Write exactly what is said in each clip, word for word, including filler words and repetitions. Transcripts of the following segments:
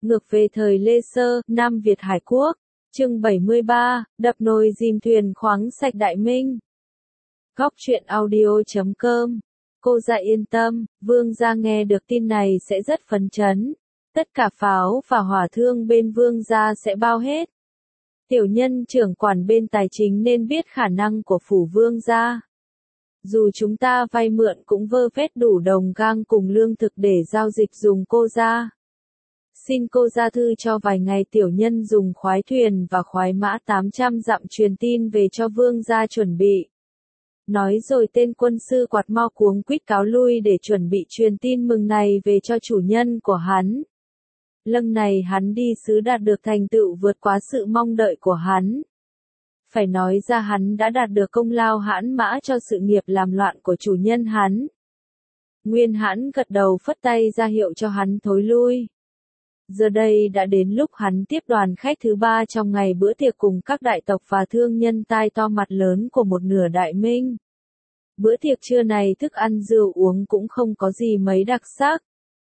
Ngược về thời Lê Sơ, Nam Việt Hải Quốc. Chương bảy mươi ba, đập nồi dìm thuyền khoáng sạch Đại Minh. Góc truyện audio chấm com. Cô dạ yên tâm, vương gia nghe được tin này sẽ rất phấn chấn. Tất cả pháo và hỏa thương bên vương gia sẽ bao hết. Tiểu nhân trưởng quản bên tài chính nên biết khả năng của phủ vương gia. Dù chúng ta vay mượn cũng vơ vét đủ đồng gang cùng lương thực để giao dịch dùng cô gia. Xin cô gia thư cho vài ngày tiểu nhân dùng khoái thuyền và khoái mã tám trăm dặm truyền tin về cho vương gia chuẩn bị. Nói rồi tên quân sư quạt mo cuống quýt cáo lui để chuẩn bị truyền tin mừng này về cho chủ nhân của hắn. Lần này hắn đi sứ đạt được thành tựu vượt quá sự mong đợi của hắn. Phải nói ra hắn đã đạt được công lao hãn mã cho sự nghiệp làm loạn của chủ nhân hắn. Nguyên Hãn gật đầu phất tay ra hiệu cho hắn thối lui. Giờ đây đã đến lúc hắn tiếp đoàn khách thứ ba trong ngày bữa tiệc cùng các đại tộc và thương nhân tai to mặt lớn của một nửa Đại Minh. Bữa tiệc trưa này thức ăn rượu uống cũng không có gì mấy đặc sắc.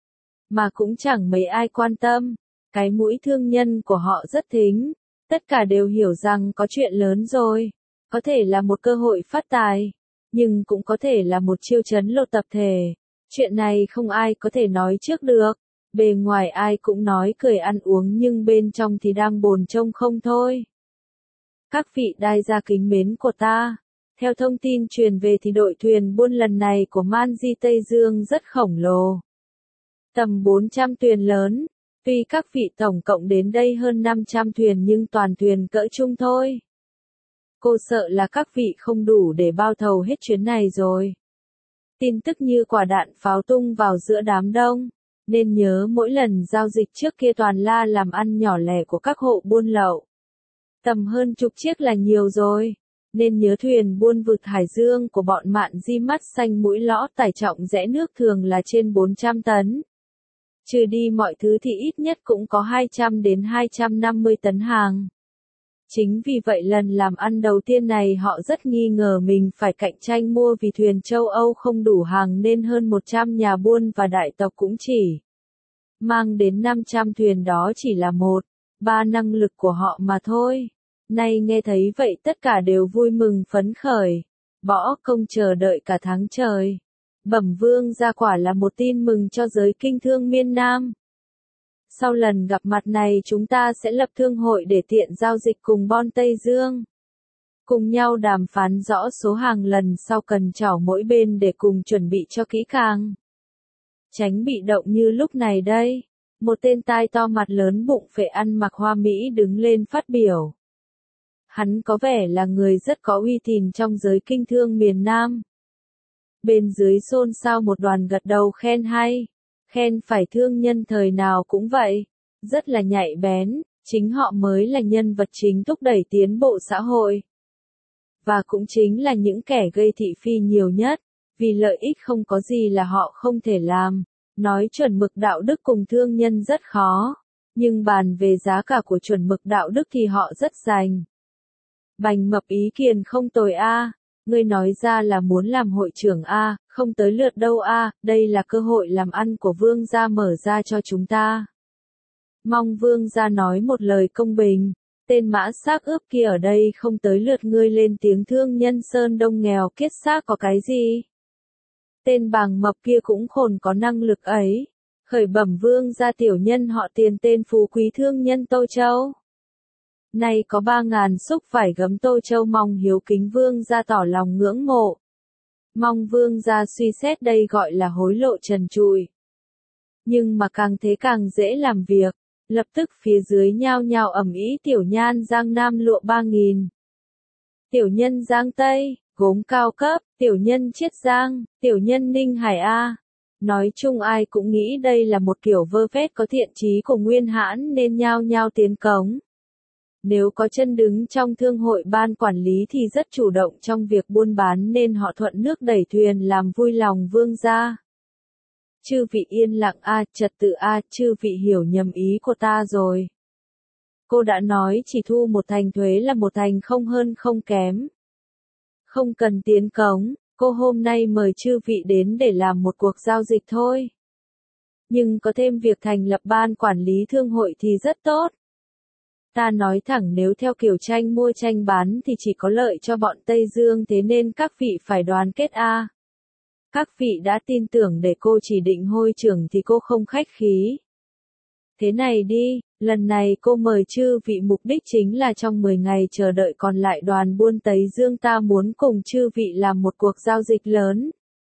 Mà cũng chẳng mấy ai quan tâm. Cái mũi thương nhân của họ rất thính. Tất cả đều hiểu rằng có chuyện lớn rồi. Có thể là một cơ hội phát tài. Nhưng cũng có thể là một chiêu trấn lột tập thể. Chuyện này không ai có thể nói trước được. Bề ngoài ai cũng nói cười ăn uống nhưng bên trong thì đang bồn chông không thôi. Các vị đại gia kính mến của ta. Theo thông tin truyền về thì đội thuyền buôn lần này của Man Di Tây Dương rất khổng lồ. Tầm bốn trăm thuyền lớn. Tuy các vị tổng cộng đến đây hơn năm trăm thuyền nhưng toàn thuyền cỡ trung thôi. Cô sợ là các vị không đủ để bao thầu hết chuyến này rồi. Tin tức như quả đạn pháo tung vào giữa đám đông. Nên nhớ mỗi lần giao dịch trước kia toàn la làm ăn nhỏ lẻ của các hộ buôn lậu. Tầm hơn chục chiếc là nhiều rồi. Nên nhớ thuyền buôn vực Hải Dương của bọn Mạn Di mắt xanh mũi lõ tải trọng rẽ nước thường là trên bốn trăm tấn. Trừ đi mọi thứ thì ít nhất cũng có hai trăm đến hai trăm năm mươi tấn hàng. Chính vì vậy lần làm ăn đầu tiên này họ rất nghi ngờ mình phải cạnh tranh mua vì thuyền châu Âu không đủ hàng nên hơn một trăm nhà buôn và đại tộc cũng chỉ mang đến năm trăm thuyền đó chỉ là một, ba năng lực của họ mà thôi. Nay nghe thấy vậy tất cả đều vui mừng phấn khởi, bỏ công chờ đợi cả tháng trời. Bẩm vương gia quả là một tin mừng cho giới kinh thương miền Nam. Sau lần gặp mặt này chúng ta sẽ lập thương hội để tiện giao dịch cùng Bon Tây Dương. Cùng nhau đàm phán rõ số hàng lần sau cần chảo mỗi bên để cùng chuẩn bị cho kỹ càng. Tránh bị động như lúc này đây. Một tên tai to mặt lớn bụng phệ ăn mặc hoa mỹ đứng lên phát biểu. Hắn có vẻ là người rất có uy tín trong giới kinh thương miền Nam. Bên dưới xôn xao một đoàn gật đầu khen hay. Khen phải thương nhân thời nào cũng vậy. Rất là nhạy bén, chính họ mới là nhân vật chính thúc đẩy tiến bộ xã hội. Và cũng chính là những kẻ gây thị phi nhiều nhất, vì lợi ích không có gì là họ không thể làm. Nói chuẩn mực đạo đức cùng thương nhân rất khó, nhưng bàn về giá cả của chuẩn mực đạo đức thì họ rất rành. Bành Mập ý kiến không tồi a. Ngươi nói ra là muốn làm hội trưởng a, không tới lượt đâu a, đây là cơ hội làm ăn của vương gia mở ra cho chúng ta. Mong vương gia nói một lời công bình, tên mã xác ướp kia ở đây không tới lượt ngươi lên tiếng thương nhân Sơn Đông nghèo kiết xác có cái gì. Tên Bàng Mập kia cũng khôn có năng lực ấy. Khởi bẩm vương gia tiểu nhân họ Tiền tên phú quý thương nhân Tô Châu. Nay có ba ngàn xúc vải gấm Tô Châu mong hiếu kính vương gia tỏ lòng ngưỡng mộ. Mong vương gia suy xét đây gọi là hối lộ trần trụi. Nhưng mà càng thế càng dễ làm việc. Lập tức phía dưới nhao nhao ầm ĩ tiểu nhan Giang Nam lụa ba nghìn. Tiểu nhân Giang Tây, gốm cao cấp, tiểu nhân Chiết Giang, tiểu nhân Ninh Hải A. Nói chung ai cũng nghĩ đây là một kiểu vơ vét có thiện chí của Nguyên Hãn nên nhao nhao tiến cống. Nếu có chân đứng trong thương hội ban quản lý thì rất chủ động trong việc buôn bán nên họ thuận nước đẩy thuyền làm vui lòng vương gia. Chư vị yên lặng a, trật tự a, chư vị hiểu nhầm ý của ta rồi. Cô đã nói chỉ thu một thành thuế là một thành không hơn không kém. Không cần tiến cống, cô hôm nay mời chư vị đến để làm một cuộc giao dịch thôi. Nhưng có thêm việc thành lập ban quản lý thương hội thì rất tốt. Ta nói thẳng nếu theo kiểu tranh mua tranh bán thì chỉ có lợi cho bọn Tây Dương, thế nên các vị phải đoàn kết a. Các vị đã tin tưởng để cô chỉ định hội trưởng thì cô không khách khí. Thế này đi, lần này cô mời chư vị, mục đích chính là trong mười ngày chờ đợi còn lại đoàn buôn Tây Dương ta muốn cùng chư vị làm một cuộc giao dịch lớn.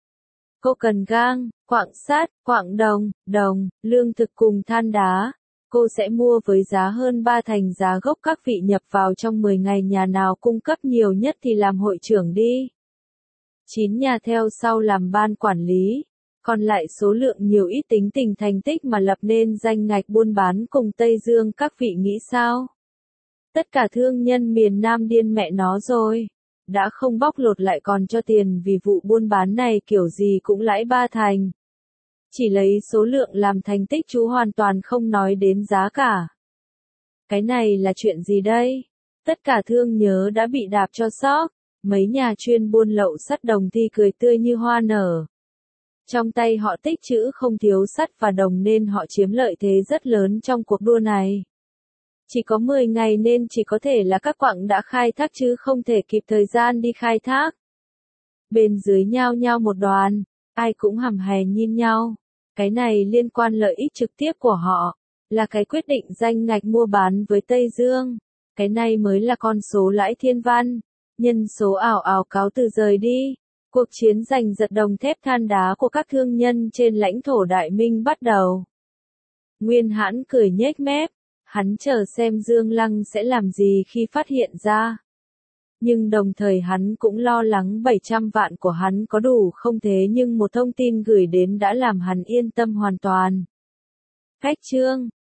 Cô cần gang, quặng sắt, quặng đồng, đồng, lương thực cùng than đá. Cô sẽ mua với giá hơn ba thành giá gốc, các vị nhập vào trong mười ngày, nhà nào cung cấp nhiều nhất thì làm hội trưởng đi. chín nhà theo sau làm ban quản lý. Còn lại số lượng nhiều ít tính tình thành tích mà lập nên danh ngạch buôn bán cùng Tây Dương, các vị nghĩ sao? Tất cả thương nhân miền Nam điên mẹ nó rồi. Đã không bóc lột lại còn cho tiền vì vụ buôn bán này kiểu gì cũng lãi ba thành. Chỉ lấy số lượng làm thành tích chú hoàn toàn không nói đến giá cả. Cái này là chuyện gì đây? Tất cả thương nhớ đã bị đạp cho sốc. Mấy nhà chuyên buôn lậu sắt đồng thì cười tươi như hoa nở. Trong tay họ tích trữ không thiếu sắt và đồng nên họ chiếm lợi thế rất lớn trong cuộc đua này. Chỉ có mười ngày nên chỉ có thể là các quặng đã khai thác chứ không thể kịp thời gian đi khai thác. Bên dưới nhao nhao một đoàn, ai cũng hầm hè nhìn nhau. Cái này liên quan lợi ích trực tiếp của họ, là cái quyết định danh ngạch mua bán với Tây Dương. Cái này mới là con số lãi thiên văn. Nhân số ảo ảo cáo từ rời đi. Cuộc chiến giành giật đồng thép than đá của các thương nhân trên lãnh thổ Đại Minh bắt đầu. Nguyên Hãn cười nhếch mép, hắn chờ xem Dương Lăng sẽ làm gì khi phát hiện ra. Nhưng đồng thời hắn cũng lo lắng bảy trăm vạn của hắn có đủ không, thế nhưng một thông tin gửi đến đã làm hắn yên tâm hoàn toàn. Cách chương